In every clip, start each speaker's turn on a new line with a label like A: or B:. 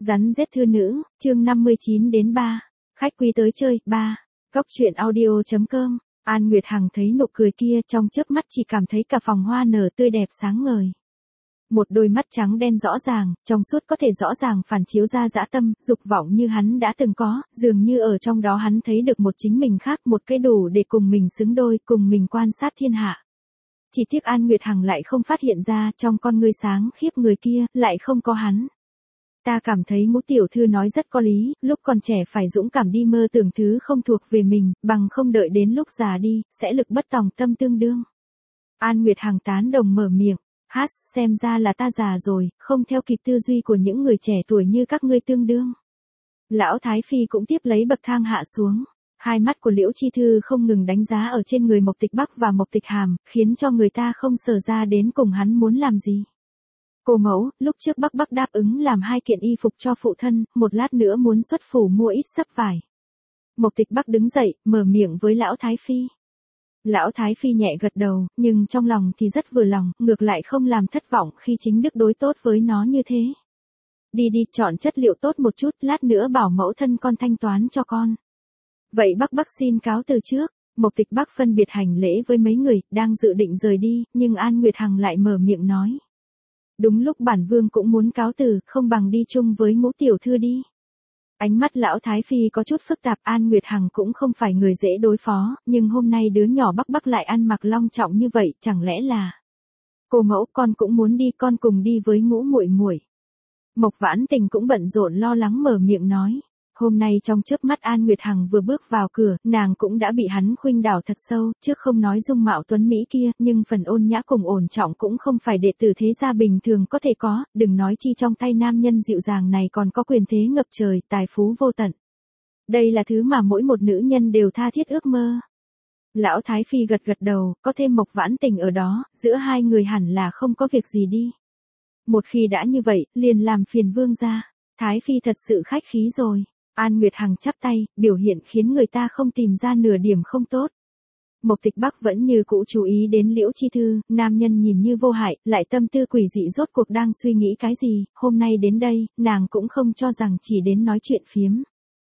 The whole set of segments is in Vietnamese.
A: Rắn rết thư nữ, chương 59 đến 3. Khách quý tới chơi, 3. Góc truyện audio.com. An Nguyệt Hằng thấy nụ cười kia trong chớp mắt chỉ cảm thấy cả phòng hoa nở tươi đẹp sáng ngời. Một đôi mắt trắng đen rõ ràng, trong suốt có thể rõ ràng phản chiếu ra dã tâm, dục vọng như hắn đã từng có, dường như ở trong đó hắn thấy được một chính mình khác, một cái đủ để cùng mình xứng đôi, cùng mình quan sát thiên hạ. Chỉ tiếc An Nguyệt Hằng lại không phát hiện ra trong con ngươi sáng khiếp người kia, lại không có hắn. Ta cảm thấy Ngũ tiểu thư nói rất có lý, lúc còn trẻ phải dũng cảm đi mơ tưởng thứ không thuộc về mình, bằng không đợi đến lúc già đi, sẽ lực bất tòng tâm tương đương. An Nguyệt Hằng tán đồng mở miệng, xem ra là ta già rồi, không theo kịp tư duy của những người trẻ tuổi như các ngươi tương đương. Lão Thái Phi cũng tiếp lấy bậc thang hạ xuống. Hai mắt của Liễu Chi Thư không ngừng đánh giá ở trên người Mộc Tịch Bắc và Mộc Tịch Hàm, khiến cho người ta không sờ ra đến cùng hắn muốn làm gì. Cô mẫu, lúc trước Bắc đáp ứng làm 2 kiện y phục cho phụ thân, một lát nữa muốn xuất phủ mua ít sấp vải. Mộc Tịch Bắc đứng dậy, mở miệng với Lão Thái Phi. Lão Thái Phi nhẹ gật đầu, nhưng trong lòng thì rất vừa lòng, ngược lại không làm thất vọng khi chính đức đối tốt với nó như thế. Đi, chọn chất liệu tốt một chút, lát nữa bảo mẫu thân con thanh toán cho con. Vậy Bắc xin cáo từ trước. Mộc Tịch Bắc phân biệt hành lễ với mấy người, đang dự định rời đi, nhưng An Nguyệt Hằng lại mở miệng nói. Đúng lúc bản vương cũng muốn cáo từ, không bằng đi chung với Ngũ tiểu thư đi. Ánh mắt Lão Thái Phi có chút phức tạp, An Nguyệt Hằng cũng không phải người dễ đối phó, nhưng hôm nay đứa nhỏ Bắc lại ăn mặc long trọng như vậy, chẳng lẽ là... Cô mẫu, con cũng muốn đi, con cùng đi với Ngũ muội muội. Mộc Vãn Tình cũng bận rộn lo lắng mở miệng nói. Hôm nay trong chớp mắt An Nguyệt Hằng vừa bước vào cửa, nàng cũng đã bị hắn khuynh đảo thật sâu, trước không nói dung mạo tuấn mỹ kia, nhưng phần ôn nhã cùng ổn trọng cũng không phải đệ tử thế gia bình thường có thể có, đừng nói chi trong tay nam nhân dịu dàng này còn có quyền thế ngập trời, tài phú vô tận. Đây là thứ mà mỗi một nữ nhân đều tha thiết ước mơ. Lão Thái Phi gật đầu, có thêm Mộc Vãn Tình ở đó, giữa hai người hẳn là không có việc gì đi. Một khi đã như vậy, liền làm phiền vương gia. Thái Phi thật sự khách khí rồi. An Nguyệt Hằng chắp tay, biểu hiện khiến người ta không tìm ra nửa điểm không tốt. Mộc Tịch Bắc vẫn như cũ chú ý đến Liễu Chi Thư, nam nhân nhìn như vô hại, lại tâm tư quỷ dị rốt cuộc đang suy nghĩ cái gì, hôm nay đến đây, nàng cũng không cho rằng chỉ đến nói chuyện phiếm.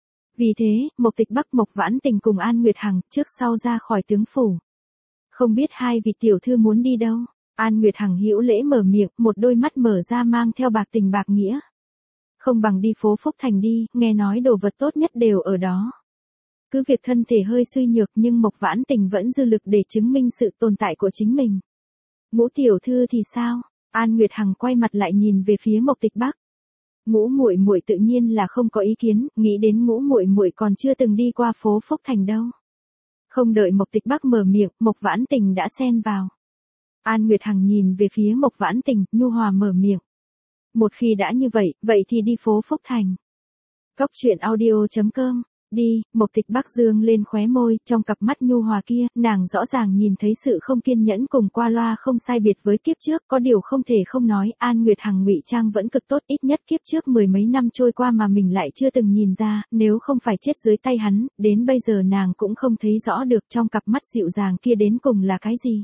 A: Vì thế, Mộc Tịch Bắc Mộc Vãn Tình cùng An Nguyệt Hằng trước sau ra khỏi tướng phủ. Không biết hai vị tiểu thư muốn đi đâu? An Nguyệt Hằng hữu lễ mở miệng, một đôi mắt mở ra mang theo bạc tình bạc nghĩa. Không bằng đi phố Phúc Thành đi, nghe nói đồ vật tốt nhất đều ở đó. Cứ việc thân thể hơi suy nhược nhưng Mộc Vãn Tình vẫn dư lực để chứng minh sự tồn tại của chính mình. Ngũ tiểu thư thì sao? An Nguyệt Hằng quay mặt lại nhìn về phía Mộc Tịch Bắc. Ngũ muội muội tự nhiên là không có ý kiến, nghĩ đến Ngũ muội muội còn chưa từng đi qua phố Phúc Thành đâu. Không đợi Mộc Tịch Bắc mở miệng, Mộc Vãn Tình đã xen vào. An Nguyệt Hằng nhìn về phía Mộc Vãn Tình, nhu hòa mở miệng. Một khi đã như vậy, vậy thì đi phố Phúc Thành. Góc truyện audio.com. Đi, Mộc Tịch Bắc dương lên khóe môi, trong cặp mắt nhu hòa kia, nàng rõ ràng nhìn thấy sự không kiên nhẫn cùng qua loa không sai biệt với kiếp trước, có điều không thể không nói, An Nguyệt Hằng ngụy trang vẫn cực tốt, ít nhất kiếp trước 10 mấy năm trôi qua mà mình lại chưa từng nhìn ra, nếu không phải chết dưới tay hắn, đến bây giờ nàng cũng không thấy rõ được trong cặp mắt dịu dàng kia đến cùng là cái gì.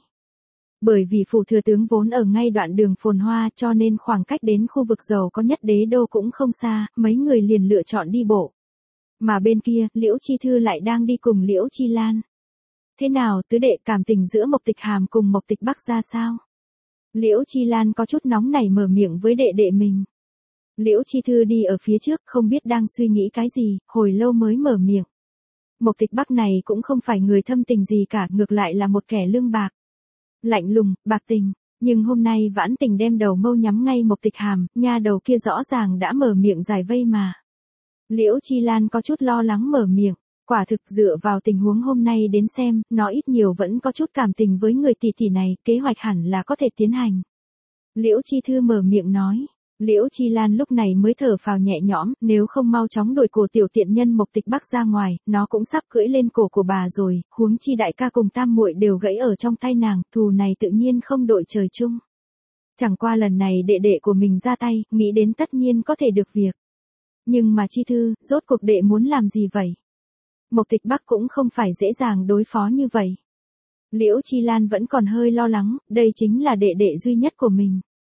A: Bởi vì phủ thừa tướng vốn ở ngay đoạn đường phồn hoa cho nên khoảng cách đến khu vực giàu có nhất đế đô cũng không xa, mấy người liền lựa chọn đi bộ. Mà bên kia, Liễu Chi Thư lại đang đi cùng Liễu Chi Lan. Thế nào tứ đệ, cảm tình giữa Mộc Tịch Hàm cùng Mộc Tịch Bắc ra sao? Liễu Chi Lan có chút nóng nảy mở miệng với đệ đệ mình. Liễu Chi Thư đi ở phía trước không biết đang suy nghĩ cái gì, hồi lâu mới mở miệng. Mộc Tịch Bắc này cũng không phải người thâm tình gì cả, ngược lại là một kẻ lương bạc. Lạnh lùng, bạc tình, nhưng hôm nay Vãn Tình đem đầu mâu nhắm ngay Mộc Tịch Hàm, nha đầu kia rõ ràng đã mở miệng giải vây mà. Liễu Chi Lan có chút lo lắng mở miệng, quả thực dựa vào tình huống hôm nay đến xem, nó ít nhiều vẫn có chút cảm tình với người tỷ tỷ này, kế hoạch hẳn là có thể tiến hành. Liễu Chi Thư mở miệng nói. Liễu Chi Lan lúc này mới thở phào nhẹ nhõm, nếu không mau chóng đuổi cổ tiểu tiện nhân Mộc Tịch Bắc ra ngoài, nó cũng sắp cưỡi lên cổ của bà rồi, huống chi đại ca cùng tam muội đều gãy ở trong tay nàng, thù này tự nhiên không đội trời chung. Chẳng qua lần này đệ đệ của mình ra tay, nghĩ đến tất nhiên có thể được việc. Nhưng mà Chi Thư, rốt cuộc đệ muốn làm gì vậy? Mộc Tịch Bắc cũng không phải dễ dàng đối phó như vậy. Liễu Chi Lan vẫn còn hơi lo lắng, đây chính là đệ đệ duy nhất của mình.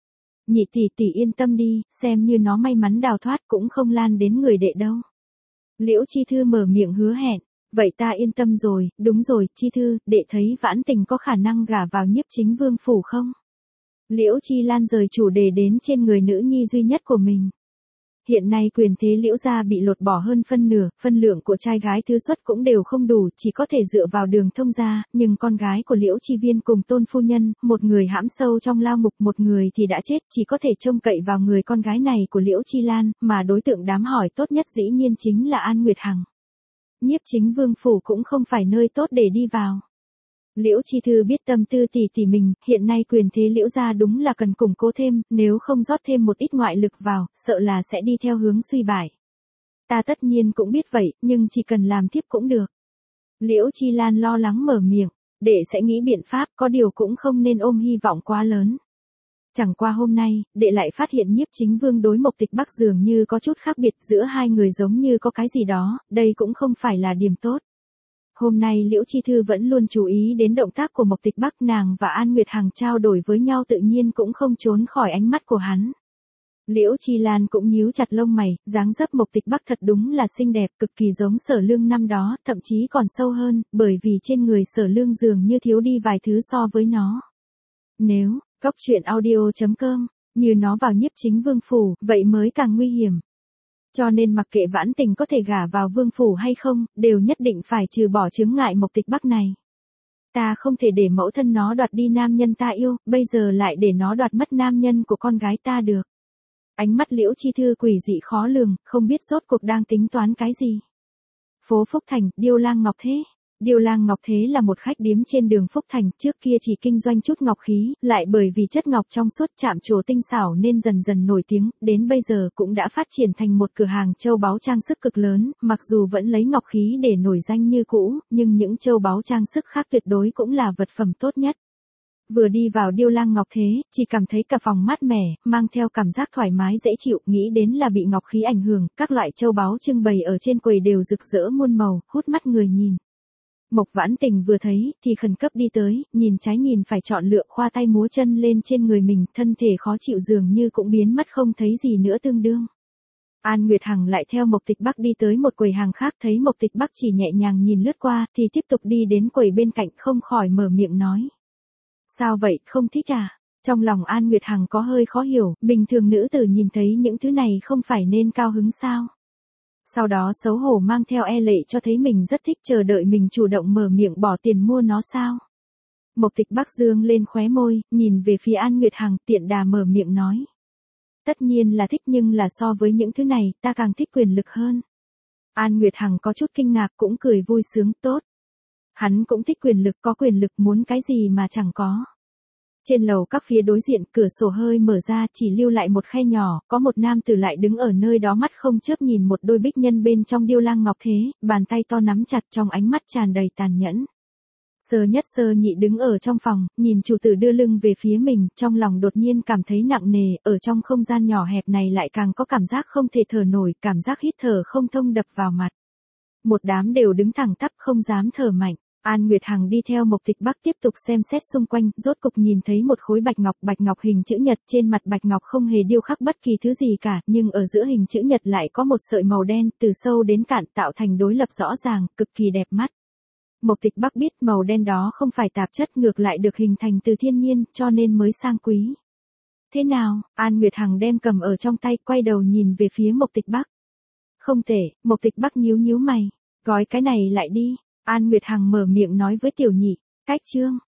A: Nhị tỷ tỷ yên tâm đi, xem như nó may mắn đào thoát cũng không lan đến người đệ đâu. Liễu Chi Thư mở miệng hứa hẹn. Vậy ta yên tâm rồi, đúng rồi, Chi Thư, đệ thấy Vãn Tình có khả năng gả vào Nhiếp Chính Vương phủ không? Liễu Chi Lan rời chủ đề đến trên người nữ nhi duy nhất của mình. Hiện nay quyền thế Liễu gia bị lột bỏ hơn phân nửa, phân lượng của trai gái thứ xuất cũng đều không đủ, chỉ có thể dựa vào Đường Thông gia, nhưng con gái của Liễu Chi Viên cùng Tôn phu nhân, một người hãm sâu trong lao ngục, một người thì đã chết, chỉ có thể trông cậy vào người con gái này của Liễu Chi Lan, mà đối tượng đám hỏi tốt nhất dĩ nhiên chính là An Nguyệt Hằng. Nhiếp Chính Vương phủ cũng không phải nơi tốt để đi vào. Liễu Chi Thư biết tâm tư tỷ tỷ mình, hiện nay quyền thế Liễu gia đúng là cần củng cố thêm, nếu không rót thêm một ít ngoại lực vào, sợ là sẽ đi theo hướng suy bại. Ta tất nhiên cũng biết vậy, nhưng chỉ cần làm tiếp cũng được. Liễu Chi Lan lo lắng mở miệng, đệ sẽ nghĩ biện pháp, có điều cũng không nên ôm hy vọng quá lớn. Chẳng qua hôm nay, đệ lại phát hiện Nhiếp Chính Vương đối Mộc Tịch Bắc dường như có chút khác biệt, giữa hai người giống như có cái gì đó, đây cũng không phải là điểm tốt. Hôm nay Liễu Chi Thư vẫn luôn chú ý đến động tác của Mộc Tịch Bắc, nàng và An Nguyệt Hằng trao đổi với nhau tự nhiên cũng không trốn khỏi ánh mắt của hắn. Liễu Chi Lan cũng nhíu chặt lông mày, dáng dấp Mộc Tịch Bắc thật đúng là xinh đẹp, cực kỳ giống Sở Lương năm đó, thậm chí còn sâu hơn, bởi vì trên người Sở Lương dường như thiếu đi vài thứ so với nó. Nếu, Góc Truyện Audio.com, như nó vào Nhiếp Chính Vương phủ, vậy mới càng nguy hiểm. Cho nên mặc kệ Vãn Tình có thể gả vào vương phủ hay không, đều nhất định phải trừ bỏ chướng ngại Mộc Tịch Bắc này. Ta không thể để mẫu thân nó đoạt đi nam nhân ta yêu, bây giờ lại để nó đoạt mất nam nhân của con gái ta được. Ánh mắt Liễu Chi Thư quỷ dị khó lường, không biết rốt cuộc đang tính toán cái gì. Phố Phúc Thành, Điêu Lang Ngọc Thế. Điêu Lang Ngọc Thế là một khách điếm trên đường Phúc Thành, trước kia chỉ kinh doanh chút ngọc khí, lại bởi vì chất ngọc trong suốt chạm trổ tinh xảo nên dần dần nổi tiếng, đến bây giờ cũng đã phát triển thành một cửa hàng châu báu trang sức cực lớn, mặc dù vẫn lấy ngọc khí để nổi danh như cũ, nhưng những châu báu trang sức khác tuyệt đối cũng là vật phẩm tốt nhất. Vừa đi vào Điêu Lang Ngọc Thế, chỉ cảm thấy cả phòng mát mẻ, mang theo cảm giác thoải mái dễ chịu, nghĩ đến là bị ngọc khí ảnh hưởng, các loại châu báu trưng bày ở trên quầy đều rực rỡ muôn màu, hút mắt người nhìn. Mộc Vãn Tình vừa thấy, thì khẩn cấp đi tới, nhìn trái nhìn phải chọn lựa, khoa tay múa chân lên trên người mình, thân thể khó chịu dường như cũng biến mất không thấy gì nữa tương đương. An Nguyệt Hằng lại theo Mộc Tịch Bắc đi tới một quầy hàng khác, thấy Mộc Tịch Bắc chỉ nhẹ nhàng nhìn lướt qua, thì tiếp tục đi đến quầy bên cạnh, không khỏi mở miệng nói. Sao vậy, không thích à? Trong lòng An Nguyệt Hằng có hơi khó hiểu, bình thường nữ tử nhìn thấy những thứ này không phải nên cao hứng sao? Sau đó xấu hổ mang theo e lệ cho thấy mình rất thích, chờ đợi mình chủ động mở miệng bỏ tiền mua nó sao. Mộc Tịch Bắc dương lên khóe môi, nhìn về phía An Nguyệt Hằng, tiện đà mở miệng nói. Tất nhiên là thích, nhưng là so với những thứ này, ta càng thích quyền lực hơn. An Nguyệt Hằng có chút kinh ngạc, cũng cười vui sướng, tốt. Hắn cũng thích quyền lực, có quyền lực muốn cái gì mà chẳng có. Trên lầu các phía đối diện, cửa sổ hơi mở ra, chỉ lưu lại một khe nhỏ, có một nam tử lại đứng ở nơi đó, mắt không chớp nhìn một đôi bích nhân bên trong Điêu Lang Ngọc Thế, bàn tay to nắm chặt, trong ánh mắt tràn đầy tàn nhẫn. Sơ Nhất Sơ Nhị đứng ở trong phòng, nhìn chủ tử đưa lưng về phía mình, trong lòng đột nhiên cảm thấy nặng nề, ở trong không gian nhỏ hẹp này lại càng có cảm giác không thể thở nổi, cảm giác hít thở không thông đập vào mặt. Một đám đều đứng thẳng tắp không dám thở mạnh. An Nguyệt Hằng đi theo Mộc Tịch Bắc tiếp tục xem xét xung quanh, rốt cục nhìn thấy một khối bạch ngọc hình chữ nhật, trên mặt bạch ngọc không hề điêu khắc bất kỳ thứ gì cả, nhưng ở giữa hình chữ nhật lại có một sợi màu đen, từ sâu đến cạn tạo thành đối lập rõ ràng, cực kỳ đẹp mắt. Mộc Tịch Bắc biết màu đen đó không phải tạp chất, ngược lại được hình thành từ thiên nhiên, cho nên mới sang quý. Thế nào? An Nguyệt Hằng đem cầm ở trong tay, quay đầu nhìn về phía Mộc Tịch Bắc. Không thể, Mộc Tịch Bắc nhíu mày. Gói cái này lại đi. An Nguyệt Hằng mở miệng nói với Tiểu Nhị. Cách chương.